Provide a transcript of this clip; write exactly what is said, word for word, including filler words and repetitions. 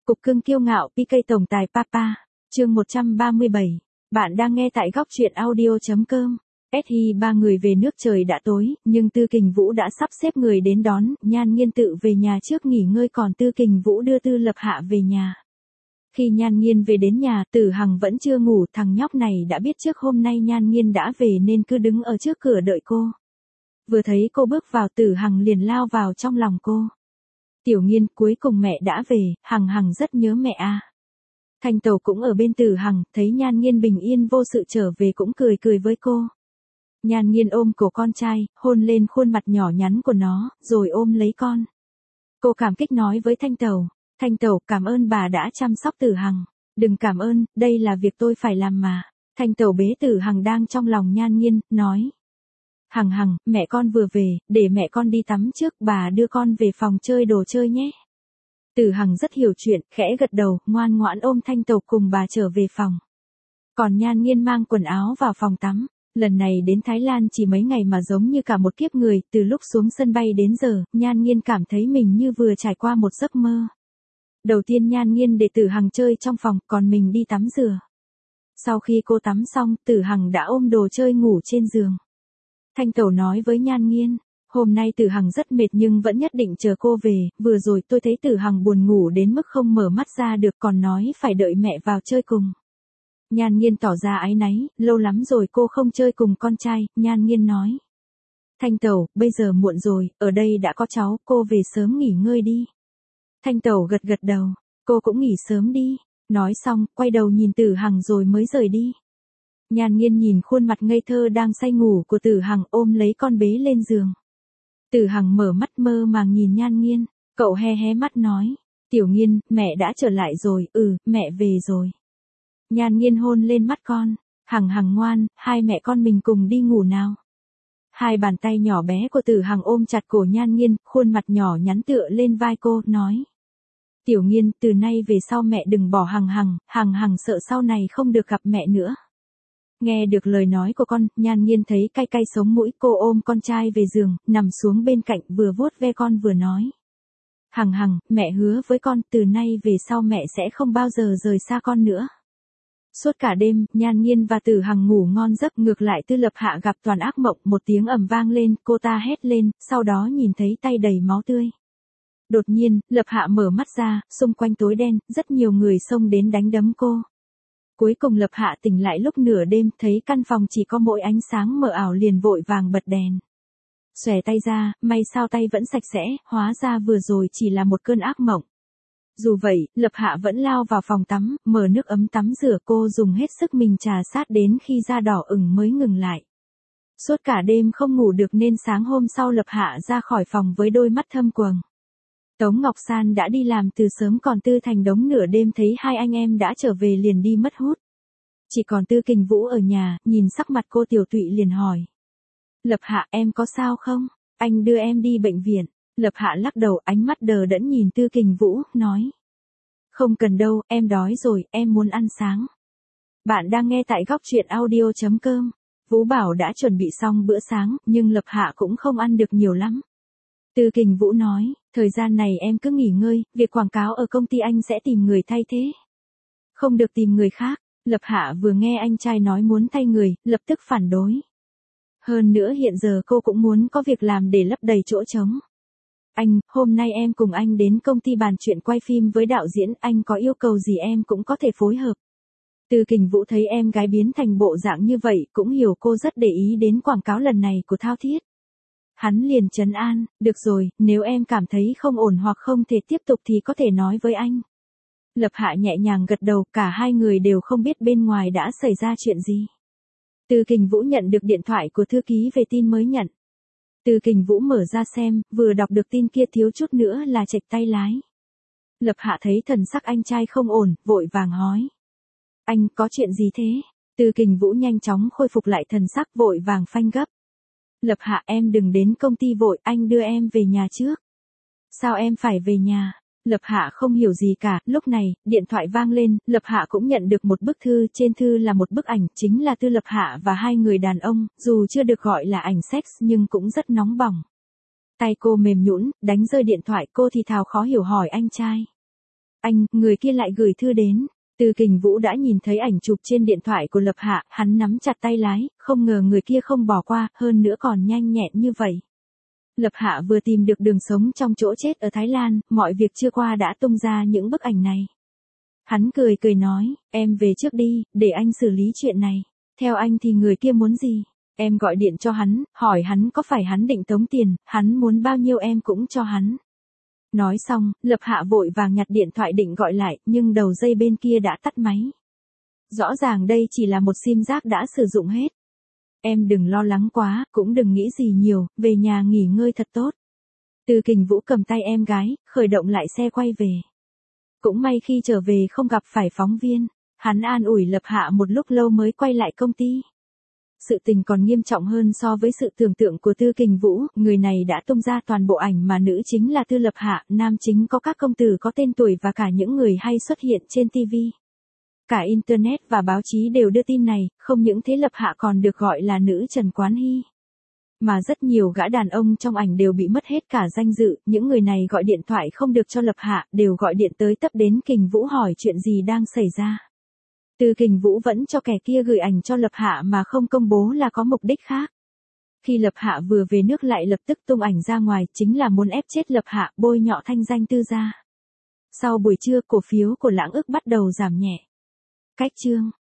Cục cưng kiêu ngạo pê ca tổng tài Papa, chương một trăm ba mươi bảy. Bạn đang nghe tại góc truyện audio.com. ét hi ba người về nước trời đã tối, nhưng Tư Kình Vũ đã sắp xếp người đến đón, Nhan Nghiên tự về nhà trước nghỉ ngơi còn Tư Kình Vũ đưa Tư Lập Hạ về nhà. Khi Nhan Nghiên về đến nhà, Tử Hằng vẫn chưa ngủ, thằng nhóc này đã biết trước hôm nay Nhan Nghiên đã về nên cứ đứng ở trước cửa đợi cô. Vừa thấy cô bước vào, Tử Hằng liền lao vào trong lòng cô. Tiểu Nghiên, cuối cùng mẹ đã về, Hằng Hằng rất nhớ mẹ à. Thanh Tẩu cũng ở bên Tử Hằng, thấy Nhan Nghiên bình yên vô sự trở về cũng cười cười với cô. Nhan Nghiên ôm cổ con trai, hôn lên khuôn mặt nhỏ nhắn của nó, rồi ôm lấy con. Cô cảm kích nói với Thanh Tẩu, Thanh Tẩu, cảm ơn bà đã chăm sóc Tử Hằng. Đừng cảm ơn, đây là việc tôi phải làm mà. Thanh Tẩu bế Tử Hằng đang trong lòng Nhan Nghiên, nói. Hằng Hằng, mẹ con vừa về, để mẹ con đi tắm trước, bà đưa con về phòng chơi đồ chơi nhé. Tử Hằng rất hiểu chuyện, khẽ gật đầu, ngoan ngoãn ôm Thanh Tẩu cùng bà trở về phòng. Còn Nhan Nghiên mang quần áo vào phòng tắm. Lần này đến Thái Lan chỉ mấy ngày mà giống như cả một kiếp người, từ lúc xuống sân bay đến giờ, Nhan Nghiên cảm thấy mình như vừa trải qua một giấc mơ. Đầu tiên Nhan Nghiên để Tử Hằng chơi trong phòng, còn mình đi tắm rửa. Sau khi cô tắm xong, Tử Hằng đã ôm đồ chơi ngủ trên giường. Thanh Tẩu nói với Nhan Nghiên, hôm nay Tử Hằng rất mệt nhưng vẫn nhất định chờ cô về, vừa rồi tôi thấy Tử Hằng buồn ngủ đến mức không mở mắt ra được còn nói phải đợi mẹ vào chơi cùng. Nhan Nghiên tỏ ra áy náy, lâu lắm rồi cô không chơi cùng con trai, Nhan Nghiên nói. Thanh Tẩu, bây giờ muộn rồi, ở đây đã có cháu, cô về sớm nghỉ ngơi đi. Thanh Tẩu gật gật đầu, cô cũng nghỉ sớm đi, nói xong, quay đầu nhìn Tử Hằng rồi mới rời đi. Nhan Nghiên nhìn khuôn mặt ngây thơ đang say ngủ của Tử Hằng ôm lấy con bế lên giường. Tử Hằng mở mắt mơ màng nhìn Nhan Nghiên, cậu hé hé mắt nói, Tiểu Nghiên, mẹ đã trở lại rồi, ừ, mẹ về rồi. Nhan Nghiên hôn lên mắt con, Hằng Hằng ngoan, hai mẹ con mình cùng đi ngủ nào. Hai bàn tay nhỏ bé của Tử Hằng ôm chặt cổ Nhan Nghiên, khuôn mặt nhỏ nhắn tựa lên vai cô, nói. Tiểu Nghiên, từ nay về sau mẹ đừng bỏ Hằng Hằng, Hằng Hằng sợ sau này không được gặp mẹ nữa. Nghe được lời nói của con, Nhan Nghiên thấy cay cay sống mũi, cô ôm con trai về giường, nằm xuống bên cạnh vừa vuốt ve con vừa nói. Hằng Hằng, mẹ hứa với con, từ nay về sau mẹ sẽ không bao giờ rời xa con nữa. Suốt cả đêm, Nhan Nghiên và Tử Hằng ngủ ngon giấc, ngược lại Tư Lập Hạ gặp toàn ác mộng, một tiếng ầm vang lên, cô ta hét lên, sau đó nhìn thấy tay đầy máu tươi. Đột nhiên, Lập Hạ mở mắt ra, xung quanh tối đen, rất nhiều người xông đến đánh đấm cô. Cuối cùng Lập Hạ tỉnh lại lúc nửa đêm, thấy căn phòng chỉ có mỗi ánh sáng mờ ảo liền vội vàng bật đèn. Xòe tay ra, may sao tay vẫn sạch sẽ, hóa ra vừa rồi chỉ là một cơn ác mộng. Dù vậy, Lập Hạ vẫn lao vào phòng tắm, mở nước ấm tắm rửa, cô dùng hết sức mình trà sát đến khi da đỏ ửng mới ngừng lại. Suốt cả đêm không ngủ được nên sáng hôm sau Lập Hạ ra khỏi phòng với đôi mắt thâm quầng. Tống Ngọc San đã đi làm từ sớm còn Tư Thành Đống nửa đêm thấy hai anh em đã trở về liền đi mất hút. Chỉ còn Tư Kình Vũ ở nhà, nhìn sắc mặt cô tiểu tụy liền hỏi. Lập Hạ, em có sao không? Anh đưa em đi bệnh viện. Lập Hạ lắc đầu, ánh mắt đờ đẫn nhìn Tư Kình Vũ, nói. Không cần đâu, em đói rồi, em muốn ăn sáng. Bạn đang nghe tại góc truyện audio.com. Vũ bảo đã chuẩn bị xong bữa sáng, nhưng Lập Hạ cũng không ăn được nhiều lắm. Tư Kình Vũ nói, thời gian này em cứ nghỉ ngơi, việc quảng cáo ở công ty anh sẽ tìm người thay thế. Không được tìm người khác. Lập Hạ vừa nghe anh trai nói muốn thay người, lập tức phản đối. Hơn nữa hiện giờ cô cũng muốn có việc làm để lấp đầy chỗ trống. Anh, hôm nay em cùng anh đến công ty bàn chuyện quay phim với đạo diễn, anh có yêu cầu gì em cũng có thể phối hợp. Tư Kình Vũ thấy em gái biến thành bộ dạng như vậy, cũng hiểu cô rất để ý đến quảng cáo lần này của Thao Thiết. Hắn liền trấn an, được rồi, nếu em cảm thấy không ổn hoặc không thể tiếp tục thì có thể nói với anh. Lập Hạ nhẹ nhàng gật đầu, cả hai người đều không biết bên ngoài đã xảy ra chuyện gì. Tư Kình Vũ nhận được điện thoại của thư ký về tin mới nhận. Tư Kình Vũ mở ra xem, vừa đọc được tin kia thiếu chút nữa là chệch tay lái. Lập Hạ thấy thần sắc anh trai không ổn, vội vàng hỏi. Anh có chuyện gì thế? Tư Kình Vũ nhanh chóng khôi phục lại thần sắc, vội vàng phanh gấp. Lập Hạ, em đừng đến công ty vội, anh đưa em về nhà trước. Sao em phải về nhà? Lập Hạ không hiểu gì cả, lúc này, điện thoại vang lên, Lập Hạ cũng nhận được một bức thư, trên thư là một bức ảnh, chính là Tư Lập Hạ và hai người đàn ông, dù chưa được gọi là ảnh sex nhưng cũng rất nóng bỏng. Tay cô mềm nhũn, đánh rơi điện thoại, cô thì thào khó hiểu hỏi anh trai. Anh, người kia lại gửi thư đến. Từ Kình Vũ đã nhìn thấy ảnh chụp trên điện thoại của Lập Hạ, hắn nắm chặt tay lái, không ngờ người kia không bỏ qua, hơn nữa còn nhanh nhẹn như vậy. Lập Hạ vừa tìm được đường sống trong chỗ chết ở Thái Lan, mọi việc chưa qua đã tung ra những bức ảnh này. Hắn cười cười nói, em về trước đi, để anh xử lý chuyện này. Theo anh thì người kia muốn gì? Em gọi điện cho hắn, hỏi hắn có phải hắn định tống tiền, hắn muốn bao nhiêu em cũng cho hắn. Nói xong, Lập Hạ vội vàng nhặt điện thoại định gọi lại, nhưng đầu dây bên kia đã tắt máy. Rõ ràng đây chỉ là một sim rác đã sử dụng hết. Em đừng lo lắng quá, cũng đừng nghĩ gì nhiều, về nhà nghỉ ngơi thật tốt. Từ Kình Vũ cầm tay em gái, khởi động lại xe quay về. Cũng may khi trở về không gặp phải phóng viên, hắn an ủi Lập Hạ một lúc lâu mới quay lại công ty. Sự tình còn nghiêm trọng hơn so với sự tưởng tượng của Tư Kình Vũ, người này đã tung ra toàn bộ ảnh mà nữ chính là Tư Lập Hạ, nam chính có các công tử có tên tuổi và cả những người hay xuất hiện trên ti vi. Cả Internet và báo chí đều đưa tin này, không những thế Lập Hạ còn được gọi là nữ Trần Quán Hy. Mà rất nhiều gã đàn ông trong ảnh đều bị mất hết cả danh dự, những người này gọi điện thoại không được cho Lập Hạ, đều gọi điện tới tấp đến Kình Vũ hỏi chuyện gì đang xảy ra. Từ Kình Vũ vẫn cho kẻ kia gửi ảnh cho Lập Hạ mà không công bố là có mục đích khác. Khi Lập Hạ vừa về nước lại lập tức tung ảnh ra ngoài, chính là muốn ép chết Lập Hạ, bôi nhọ thanh danh Tư gia. Sau buổi trưa, cổ phiếu của Lãng Ức bắt đầu giảm nhẹ. Cách chương